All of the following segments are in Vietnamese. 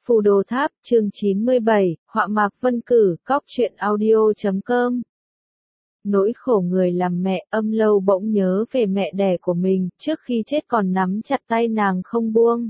Phù Đồ Tháp, chương 97, họa mạc vân cử, cóc truyện audio.com. Nỗi khổ người làm mẹ, Âm Lâu bỗng nhớ về mẹ đẻ của mình, trước khi chết còn nắm chặt tay nàng không buông.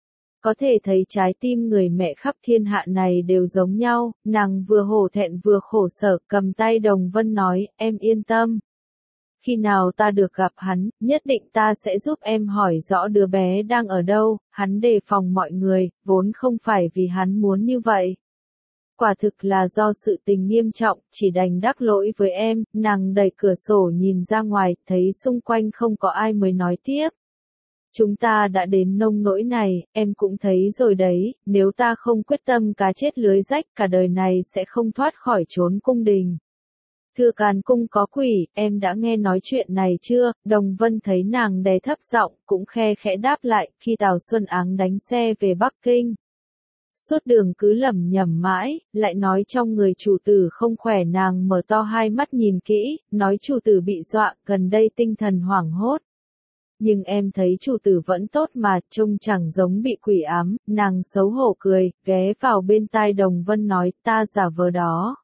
Có thể thấy trái tim người mẹ khắp thiên hạ này đều giống nhau, nàng vừa hổ thẹn vừa khổ sở, cầm tay Đồng Vân nói, em yên tâm. Khi nào ta được gặp hắn, nhất định ta sẽ giúp em hỏi rõ đứa bé đang ở đâu, hắn đề phòng mọi người, vốn không phải vì hắn muốn như vậy. Quả thực là do sự tình nghiêm trọng, chỉ đành đắc lỗi với em, nàng đẩy cửa sổ nhìn ra ngoài, thấy xung quanh không có ai mới nói tiếp. Chúng ta đã đến nông nỗi này, em cũng thấy rồi đấy, nếu ta không quyết tâm cá chết lưới rách cả đời này sẽ không thoát khỏi chốn cung đình. Thưa Càn Cung có quỷ, em đã nghe nói chuyện này chưa? Đồng Vân thấy nàng đè thấp giọng, cũng khe khẽ đáp lại, khi Tào Xuân Áng đánh xe về Bắc Kinh. Suốt đường cứ lẩm nhẩm mãi, lại nói trong người chủ tử không khỏe, nàng mở to hai mắt nhìn kỹ, nói chủ tử bị dọa, gần đây tinh thần hoảng hốt. Nhưng em thấy chủ tử vẫn tốt mà, trông chẳng giống bị quỷ ám, nàng xấu hổ cười, ghé vào bên tai Đồng Vân nói, ta giả vờ đó.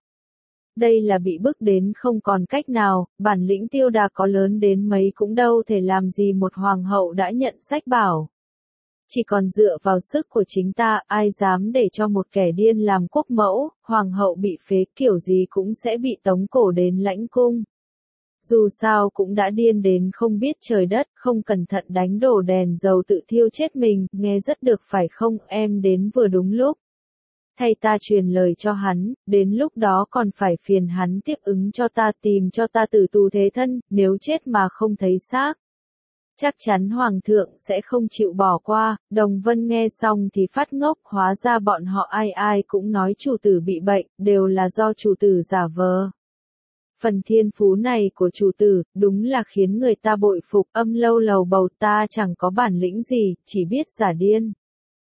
Đây là bị bức đến không còn cách nào, bản lĩnh Tiêu Đà có lớn đến mấy cũng đâu thể làm gì một hoàng hậu đã nhận sách bảo. Chỉ còn dựa vào sức của chính ta, ai dám để cho một kẻ điên làm quốc mẫu, hoàng hậu bị phế kiểu gì cũng sẽ bị tống cổ đến lãnh cung. Dù sao cũng đã điên đến không biết trời đất, không cẩn thận đánh đổ đèn dầu tự thiêu chết mình, nghe rất được phải không, em đến vừa đúng lúc. Thay ta truyền lời cho hắn, đến lúc đó còn phải phiền hắn tiếp ứng cho ta, tìm cho ta tử tù thế thân, nếu chết mà không thấy xác. Chắc chắn Hoàng thượng sẽ không chịu bỏ qua. Đồng Vân nghe xong thì phát ngốc, hóa ra bọn họ ai ai cũng nói chủ tử bị bệnh, đều là do chủ tử giả vờ. Phần thiên phú này của chủ tử, đúng là khiến người ta bội phục. Âm Lâu lầu bầu, ta chẳng có bản lĩnh gì, chỉ biết giả điên.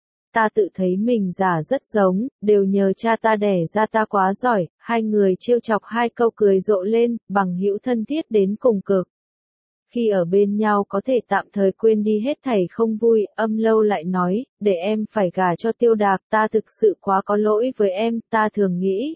Ta tự thấy mình giả rất giống, đều nhờ cha ta đẻ ra ta quá giỏi. Hai người trêu chọc hai câu cười rộ lên, bằng hữu thân thiết đến cùng cực. Khi ở bên nhau có thể tạm thời quên đi hết thảy không vui, Âm Lâu lại nói, để em phải gả cho Tiêu Đạc, ta thực sự quá có lỗi với em, ta thường nghĩ.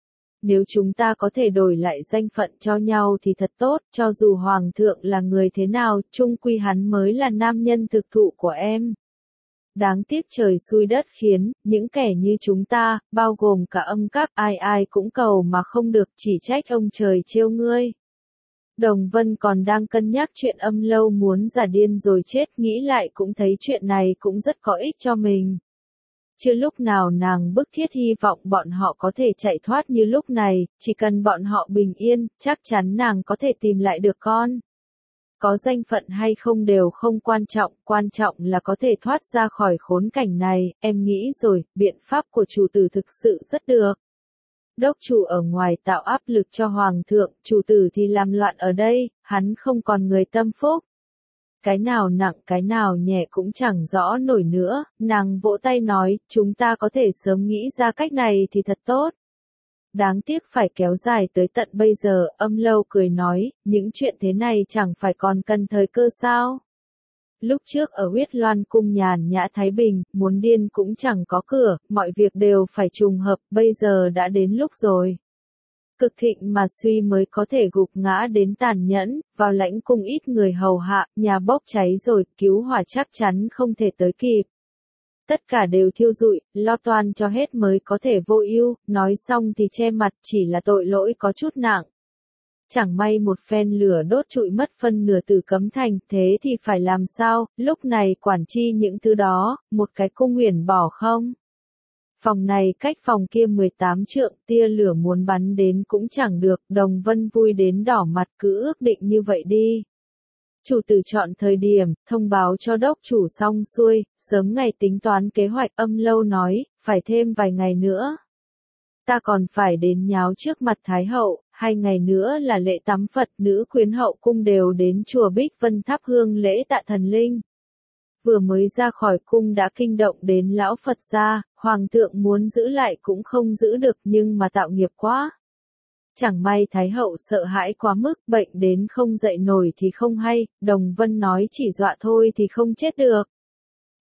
Nếu chúng ta có thể đổi lại danh phận cho nhau thì thật tốt, cho dù Hoàng thượng là người thế nào, chung quy hắn mới là nam nhân thực thụ của em. Đáng tiếc trời xui đất khiến, những kẻ như chúng ta, bao gồm cả Âm Các, ai ai cũng cầu mà không được, chỉ trách ông trời trêu ngươi. Đồng Vân còn đang cân nhắc chuyện Âm Lâu muốn giả điên rồi chết, nghĩ lại cũng thấy chuyện này cũng rất có ích cho mình. Chưa lúc nào nàng bức thiết hy vọng bọn họ có thể chạy thoát như lúc này, chỉ cần bọn họ bình yên, chắc chắn nàng có thể tìm lại được con. Có danh phận hay không đều không quan trọng là có thể thoát ra khỏi khốn cảnh này, em nghĩ rồi, biện pháp của chủ tử thực sự rất được. Đốc chủ ở ngoài tạo áp lực cho hoàng thượng, chủ tử thì làm loạn ở đây, hắn không còn người tâm phúc. Cái nào nặng cái nào nhẹ cũng chẳng rõ nổi nữa, nàng vỗ tay nói, chúng ta có thể sớm nghĩ ra cách này thì thật tốt. Đáng tiếc phải kéo dài tới tận bây giờ, Âm Lâu cười nói, những chuyện thế này chẳng phải còn cần thời cơ sao. Lúc trước ở Huyết Loan cung nhàn nhã thái bình, muốn điên cũng chẳng có cửa, mọi việc đều phải trùng hợp, bây giờ đã đến lúc rồi. Cực thịnh mà suy mới có thể gục ngã đến tàn nhẫn, vào lãnh cung ít người hầu hạ, nhà bốc cháy rồi, cứu hỏa chắc chắn không thể tới kịp. Tất cả đều thiêu rụi, lo toan cho hết mới có thể vô ưu, nói xong thì che mặt, chỉ là tội lỗi có chút nặng. Chẳng may một phen lửa đốt trụi mất phân nửa Tử Cấm Thành, thế thì phải làm sao, lúc này quản chi những thứ đó, một cái cung huyền bỏ không? Phòng này cách phòng kia 18 trượng, tia lửa muốn bắn đến cũng chẳng được, Đồng Vân vui đến đỏ mặt, cứ ước định như vậy đi. Chủ tử chọn thời điểm, thông báo cho đốc chủ xong xuôi, sớm ngày tính toán kế hoạch. Âm Lâu nói, phải thêm vài ngày nữa. Ta còn phải đến nháo trước mặt Thái hậu, 2 ngày nữa là lễ tắm Phật, nữ quyến hậu cung đều đến chùa Bích Vân thắp hương lễ tạ thần linh. Vừa mới ra khỏi cung đã kinh động đến lão Phật gia, hoàng thượng muốn giữ lại cũng không giữ được nhưng mà tạo nghiệp quá. Chẳng may Thái hậu sợ hãi quá mức, bệnh đến không dậy nổi thì không hay, Đồng Vân nói chỉ dọa thôi thì không chết được.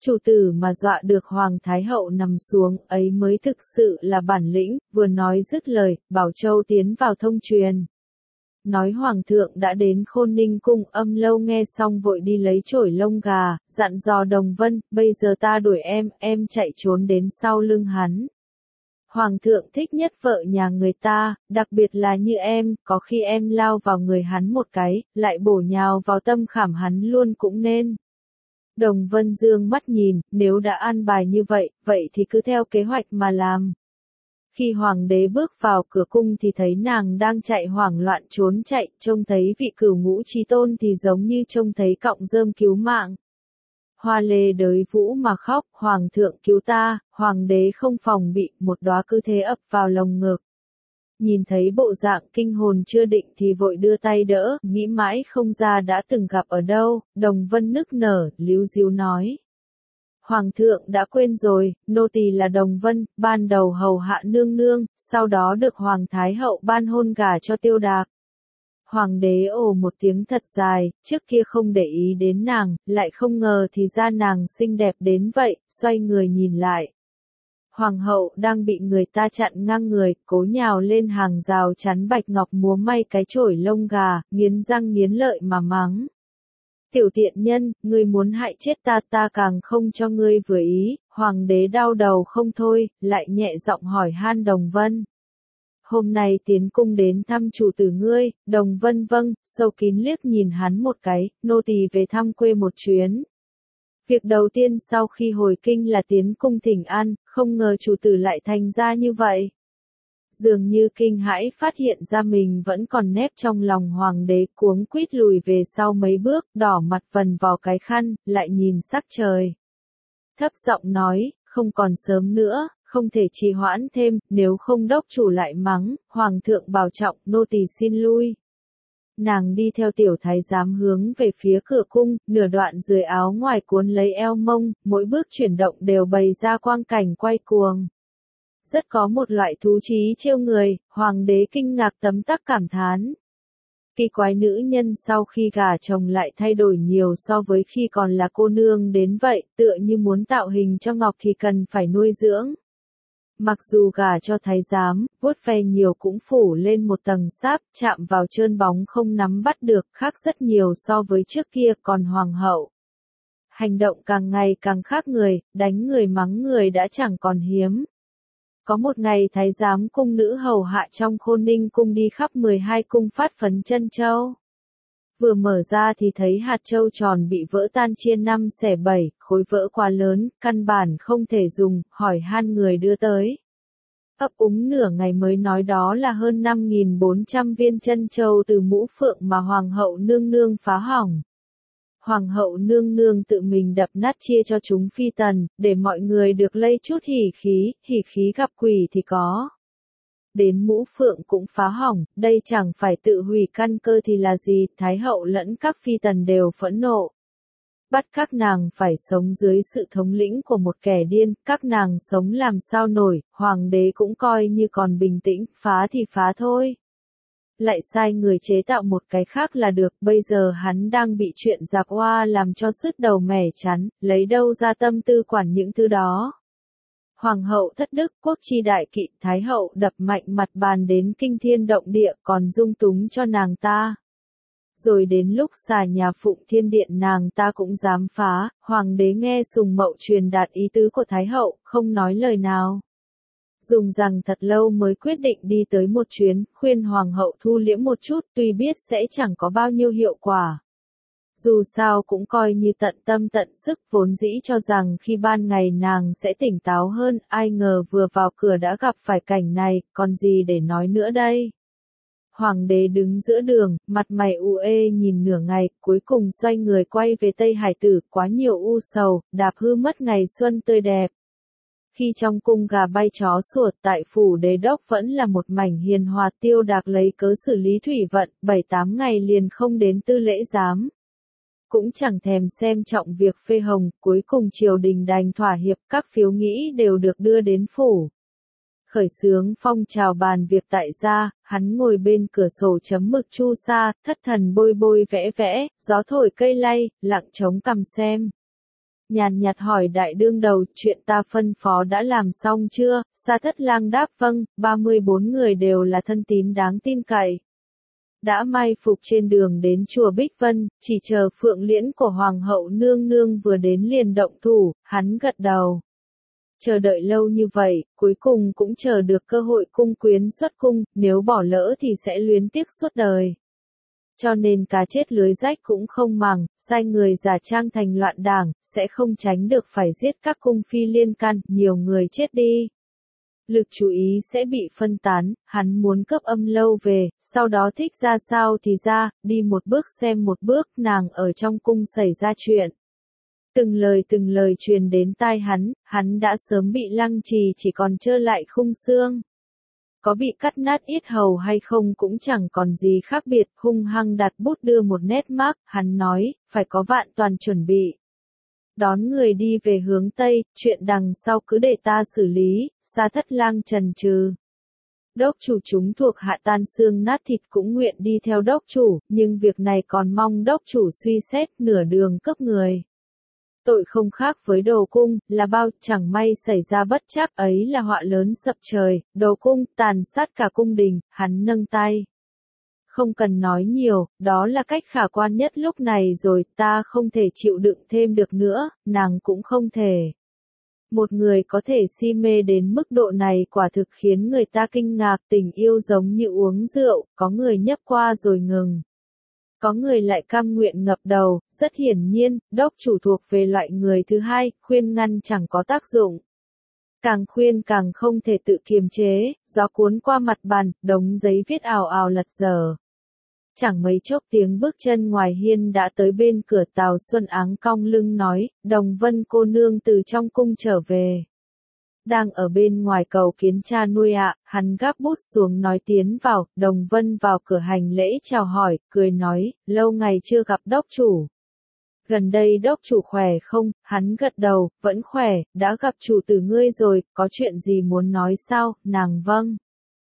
Chủ tử mà dọa được Hoàng Thái Hậu nằm xuống, ấy mới thực sự là bản lĩnh, vừa nói dứt lời, Bảo Châu tiến vào thông truyền. Nói Hoàng thượng đã đến Khôn Ninh Cung, Âm Lâu nghe xong vội đi lấy chổi lông gà, dặn dò Đồng Vân, bây giờ ta đuổi em chạy trốn đến sau lưng hắn. Hoàng thượng thích nhất vợ nhà người ta, đặc biệt là như em, có khi em lao vào người hắn một cái, lại bổ nhào vào tâm khảm hắn luôn cũng nên. Đồng Vân dương mắt nhìn, nếu đã an bài như vậy, vậy thì cứ theo kế hoạch mà làm. Khi hoàng đế bước vào cửa cung thì thấy nàng đang chạy hoảng loạn trốn chạy, trông thấy vị cửu ngũ chí tôn thì giống như trông thấy cọng rơm cứu mạng. Hoa lê đới vũ mà khóc, hoàng thượng cứu ta, hoàng đế không phòng bị, một đóa cứ thế ập vào lồng ngực. Nhìn thấy bộ dạng kinh hồn chưa định thì vội đưa tay đỡ, nghĩ mãi không ra đã từng gặp ở đâu, Đồng Vân nức nở, líu díu nói. Hoàng thượng đã quên rồi, nô tỳ là Đồng Vân, ban đầu hầu hạ nương nương, sau đó được Hoàng Thái Hậu ban hôn gả cho Tiêu Đạc. Hoàng đế ồ một tiếng thật dài, trước kia không để ý đến nàng, lại không ngờ thì ra nàng xinh đẹp đến vậy, xoay người nhìn lại. Hoàng hậu đang bị người ta chặn ngang người, cố nhào lên hàng rào chắn Bạch Ngọc múa may cái chổi lông gà, nghiến răng nghiến lợi mà mắng. Tiểu tiện nhân, ngươi muốn hại chết ta càng không cho ngươi vừa ý, hoàng đế đau đầu không thôi, lại nhẹ giọng hỏi han Đồng Vân. Hôm nay tiến cung đến thăm chủ tử ngươi, Đồng Vân vâng, sâu kín liếc nhìn hắn một cái, nô tỳ về thăm quê một chuyến. Việc đầu tiên sau khi hồi kinh là tiến cung thỉnh an, không ngờ chủ tử lại thành ra như vậy. Dường như kinh hãi phát hiện ra mình vẫn còn nép trong lòng hoàng đế, cuống quýt lùi về sau mấy bước, đỏ mặt vần vào cái khăn, lại nhìn sắc trời. Thấp giọng nói, không còn sớm nữa, không thể trì hoãn thêm, nếu không đốc chủ lại mắng, hoàng thượng bảo trọng, nô tỳ xin lui. Nàng đi theo tiểu thái giám hướng về phía cửa cung, nửa đoạn dưới áo ngoài cuốn lấy eo mông, mỗi bước chuyển động đều bày ra quang cảnh quay cuồng. Rất có một loại thú trí trêu người, hoàng đế kinh ngạc tấm tắc cảm thán. Kỳ quái nữ nhân sau khi gả chồng lại thay đổi nhiều so với khi còn là cô nương đến vậy, tựa như muốn tạo hình cho ngọc thì cần phải nuôi dưỡng. Mặc dù gả cho thái giám, vuốt ve nhiều cũng phủ lên một tầng sáp, chạm vào trơn bóng không nắm bắt được, khác rất nhiều so với trước kia, còn hoàng hậu. Hành động càng ngày càng khác người, đánh người mắng người đã chẳng còn hiếm. Có một ngày thái giám cung nữ hầu hạ trong Khôn Ninh cung đi khắp 12 cung phát phấn chân châu. Vừa mở ra thì thấy hạt châu tròn bị vỡ tan chia 5 xẻ 7, khối vỡ quá lớn, căn bản không thể dùng, hỏi han người đưa tới. Ấp úng nửa ngày mới nói đó là hơn 5.400 viên chân châu từ mũ phượng mà hoàng hậu nương nương phá hỏng. Hoàng hậu nương nương tự mình đập nát chia cho chúng phi tần, để mọi người được lây chút hỉ khí gặp quỷ thì có. Đến mũ phượng cũng phá hỏng, đây chẳng phải tự hủy căn cơ thì là gì, thái hậu lẫn các phi tần đều phẫn nộ. Bắt các nàng phải sống dưới sự thống lĩnh của một kẻ điên, các nàng sống làm sao nổi, hoàng đế cũng coi như còn bình tĩnh, phá thì phá thôi. Lại sai người chế tạo một cái khác là được, bây giờ hắn đang bị chuyện giặc hoa làm cho sứt đầu mẻ chán, lấy đâu ra tâm tư quản những thứ đó. Hoàng hậu thất đức, quốc chi đại kỵ, thái hậu đập mạnh mặt bàn đến kinh thiên động địa, còn dung túng cho nàng ta. Rồi đến lúc xà nhà Phụng Thiên Điện nàng ta cũng dám phá, hoàng đế nghe Sùng Mậu truyền đạt ý tứ của thái hậu, không nói lời nào. Dùng rằng thật lâu mới quyết định đi tới một chuyến, khuyên hoàng hậu thu liễm một chút, tuy biết sẽ chẳng có bao nhiêu hiệu quả. Dù sao cũng coi như tận tâm tận sức, vốn dĩ cho rằng khi ban ngày nàng sẽ tỉnh táo hơn, ai ngờ vừa vào cửa đã gặp phải cảnh này, còn gì để nói nữa đây. Hoàng đế đứng giữa đường, mặt mày u ê nhìn nửa ngày, cuối cùng xoay người quay về Tây Hải Tử, quá nhiều u sầu, đạp hư mất ngày xuân tươi đẹp. Khi trong cung gà bay chó sủa, tại phủ đế đốc vẫn là một mảnh hiền hòa, Tiêu Đạc lấy cớ xử lý thủy vận, 7-8 ngày liền không đến tư lễ giám. Cũng chẳng thèm xem trọng việc phê hồng, cuối cùng triều đình đành thỏa hiệp, các phiếu nghĩ đều được đưa đến phủ. Khởi xướng phong trào bàn việc tại gia, hắn ngồi bên cửa sổ chấm mực chu sa, thất thần bôi bôi vẽ vẽ, gió thổi cây lay, lặng trống cằm xem. nhàn nhạt hỏi đại đương đầu, chuyện ta phân phó đã làm xong chưa? Sa Thất Lang đáp vâng, 34 người đều là thân tín đáng tin cậy. Đã mai phục trên đường đến chùa Bích Vân, chỉ chờ phượng liễn của Hoàng hậu nương nương vừa đến liền động thủ, hắn gật đầu. Chờ đợi lâu như vậy, cuối cùng cũng chờ được cơ hội cung quyến xuất cung, nếu bỏ lỡ thì sẽ luyến tiếc suốt đời. Cho nên cá chết lưới rách cũng không màng, sai người giả trang thành loạn đảng, sẽ không tránh được phải giết các cung phi liên can, nhiều người chết đi. Lực chú ý sẽ bị phân tán, hắn muốn cướp Âm Lâu về, sau đó thích ra sao thì ra, đi một bước xem một bước, nàng ở trong cung xảy ra chuyện. Từng lời truyền đến tai hắn đã sớm bị lăng trì chỉ còn trơ lại khung xương. Có bị cắt nát yết hầu hay không cũng chẳng còn gì khác biệt, hung hăng đặt bút đưa một nét mác, hắn nói, phải có vạn toàn chuẩn bị. Đón người đi về hướng Tây, chuyện đằng sau cứ để ta xử lý, Sa Thất Lang chần chừ. Đốc chủ chúng thuộc hạ tan xương nát thịt cũng nguyện đi theo đốc chủ, nhưng việc này còn mong đốc chủ suy xét, nửa đường cướp người. Tội không khác với Đồ Cung, là bao, chẳng may xảy ra bất trắc ấy là họa lớn sập trời, Đồ Cung tàn sát cả cung đình, hắn nâng tay. Không cần nói nhiều, đó là cách khả quan nhất lúc này rồi, ta không thể chịu đựng thêm được nữa, nàng cũng không thể. Một người có thể si mê đến mức độ này quả thực khiến người ta kinh ngạc, tình yêu giống như uống rượu, có người nhấp qua rồi ngừng. Có người lại cam nguyện ngập đầu, rất hiển nhiên, đốc chủ thuộc về loại người thứ hai, khuyên ngăn chẳng có tác dụng. Càng khuyên càng không thể tự kiềm chế, gió cuốn qua mặt bàn, đống giấy viết ào ào lật dở. Chẳng mấy chốc tiếng bước chân ngoài hiên đã tới bên cửa, Tào Xuân Áng cong lưng nói, Đồng Vân cô nương từ trong cung trở về. Đang ở bên ngoài cầu kiến cha nuôi ạ, hắn gác bút xuống nói tiến vào, Đồng Vân vào cửa hành lễ chào hỏi, cười nói, lâu ngày chưa gặp đốc chủ. Gần đây đốc chủ khỏe không? Hắn gật đầu, vẫn khỏe, đã gặp chủ tử ngươi rồi, có chuyện gì muốn nói sao? Nàng vâng.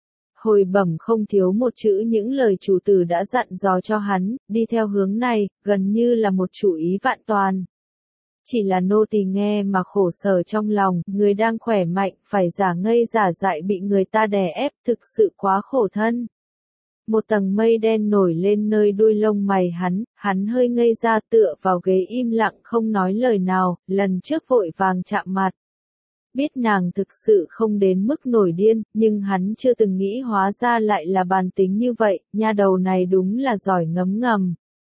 Hồi bẩm không thiếu một chữ những lời chủ tử đã dặn dò cho hắn, đi theo hướng này, gần như là một chủ ý vạn toàn. Chỉ là nô tỳ nghe mà khổ sở trong lòng, người đang khỏe mạnh, phải giả ngây giả dại bị người ta đè ép, thực sự quá khổ thân. Một tầng mây đen nổi lên nơi đuôi lông mày hắn hơi ngây ra tựa vào ghế im lặng không nói lời nào, lần trước vội vàng chạm mặt. Biết nàng thực sự không đến mức nổi điên, nhưng hắn chưa từng nghĩ hóa ra lại là bàn tính như vậy, nha đầu này đúng là giỏi ngấm ngầm.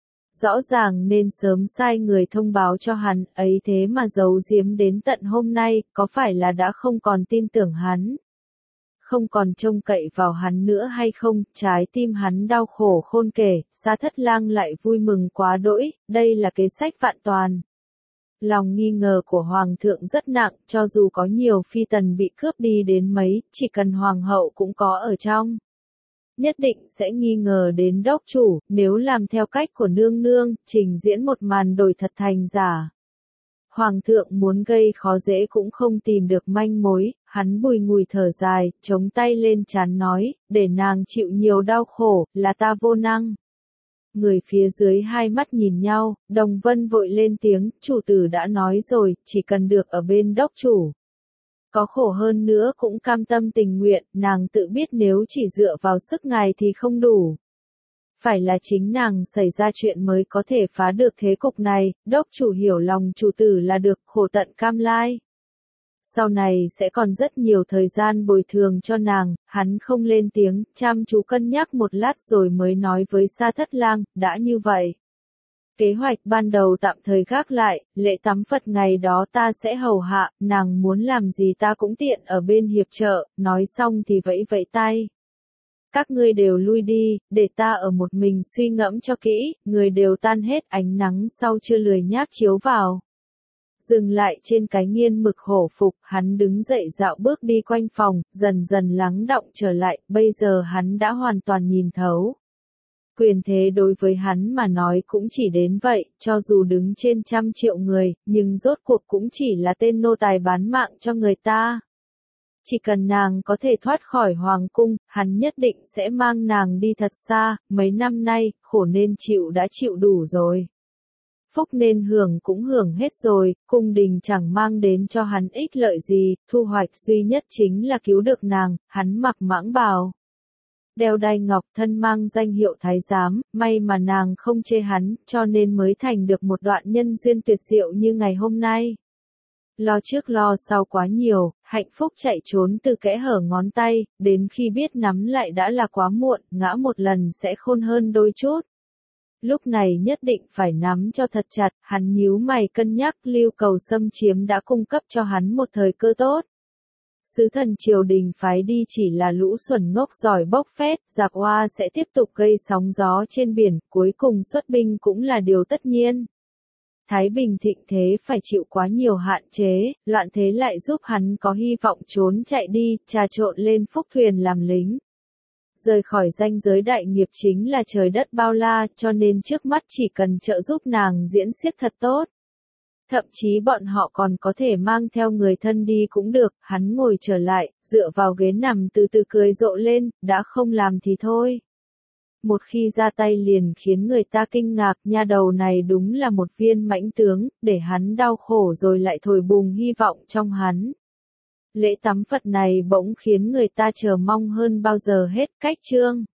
Rõ ràng nên sớm sai người thông báo cho hắn, ấy thế mà giấu giếm đến tận hôm nay, có phải là đã không còn tin tưởng hắn? Không còn trông cậy vào hắn nữa hay không? Trái tim hắn đau khổ khôn kể, Sa Thất Lang lại vui mừng quá đỗi, đây là kế sách vạn toàn. Lòng nghi ngờ của Hoàng thượng rất nặng, cho dù có nhiều phi tần bị cướp đi đến mấy, chỉ cần Hoàng hậu cũng có ở trong. Nhất định sẽ nghi ngờ đến đốc chủ, nếu làm theo cách của nương nương, trình diễn một màn đổi thật thành giả. Hoàng thượng muốn gây khó dễ cũng không tìm được manh mối, hắn bùi ngùi thở dài, chống tay lên trán nói, để nàng chịu nhiều đau khổ, là ta vô năng. Người phía dưới hai mắt nhìn nhau, Đồng Vân vội lên tiếng, chủ tử đã nói rồi, chỉ cần được ở bên đốc chủ. Có khổ hơn nữa cũng cam tâm tình nguyện, nàng tự biết nếu chỉ dựa vào sức ngài thì không đủ. Phải là chính nàng xảy ra chuyện mới có thể phá được thế cục này, đốc chủ hiểu lòng chủ tử là được, khổ tận cam lai. Sau này sẽ còn rất nhiều thời gian bồi thường cho nàng, hắn không lên tiếng, chăm chú cân nhắc một lát rồi mới nói với Sa Thất Lang, đã như vậy. Kế hoạch ban đầu tạm thời gác lại, lễ tắm Phật ngày đó ta sẽ hầu hạ, nàng muốn làm gì ta cũng tiện ở bên hiệp trợ, nói xong thì vẫy vẫy tay. Các ngươi đều lui đi, để ta ở một mình suy ngẫm cho kỹ, người đều tan hết, ánh nắng sau chưa lười nhác chiếu vào. Dừng lại trên cái nghiên mực hổ phục, hắn đứng dậy dạo bước đi quanh phòng, dần dần lắng đọng trở lại, bây giờ hắn đã hoàn toàn nhìn thấu. Quyền thế đối với hắn mà nói cũng chỉ đến vậy, cho dù đứng trên 100 triệu người, nhưng rốt cuộc cũng chỉ là tên nô tài bán mạng cho người ta. Chỉ cần nàng có thể thoát khỏi hoàng cung, hắn nhất định sẽ mang nàng đi thật xa, mấy năm nay, khổ nên chịu đã chịu đủ rồi. phúc nên hưởng cũng hưởng hết rồi, cung đình chẳng mang đến cho hắn ích lợi gì, thu hoạch duy nhất chính là cứu được nàng, hắn mặc mãng bào. Đeo đai ngọc thân mang danh hiệu thái giám, may mà nàng không chê hắn, cho nên mới thành được một đoạn nhân duyên tuyệt diệu như ngày hôm nay. Lo trước lo sau quá nhiều, hạnh phúc chạy trốn từ kẽ hở ngón tay, đến khi biết nắm lại đã là quá muộn, ngã một lần sẽ khôn hơn đôi chút. Lúc này nhất định phải nắm cho thật chặt, hắn nhíu mày cân nhắc Lưu Cầu xâm chiếm đã cung cấp cho hắn một thời cơ tốt. Sứ thần triều đình phái đi chỉ là lũ xuẩn ngốc giỏi bốc phét, giặc oa sẽ tiếp tục gây sóng gió trên biển, cuối cùng xuất binh cũng là điều tất nhiên. Thái Bình thịnh thế phải chịu quá nhiều hạn chế, loạn thế lại giúp hắn có hy vọng trốn chạy đi, trà trộn lên phúc thuyền làm lính. Rời khỏi ranh giới đại nghiệp chính là trời đất bao la, cho nên trước mắt chỉ cần trợ giúp nàng diễn xiếc thật tốt. Thậm chí bọn họ còn có thể mang theo người thân đi cũng được, hắn ngồi trở lại, dựa vào ghế nằm từ từ cười rộ lên, đã không làm thì thôi. Một khi ra tay liền khiến người ta kinh ngạc, nha đầu này đúng là một viên mãnh tướng, để hắn đau khổ rồi lại thổi bùng hy vọng trong hắn. Lễ tắm Phật này bỗng khiến người ta chờ mong hơn bao giờ hết, cách chương.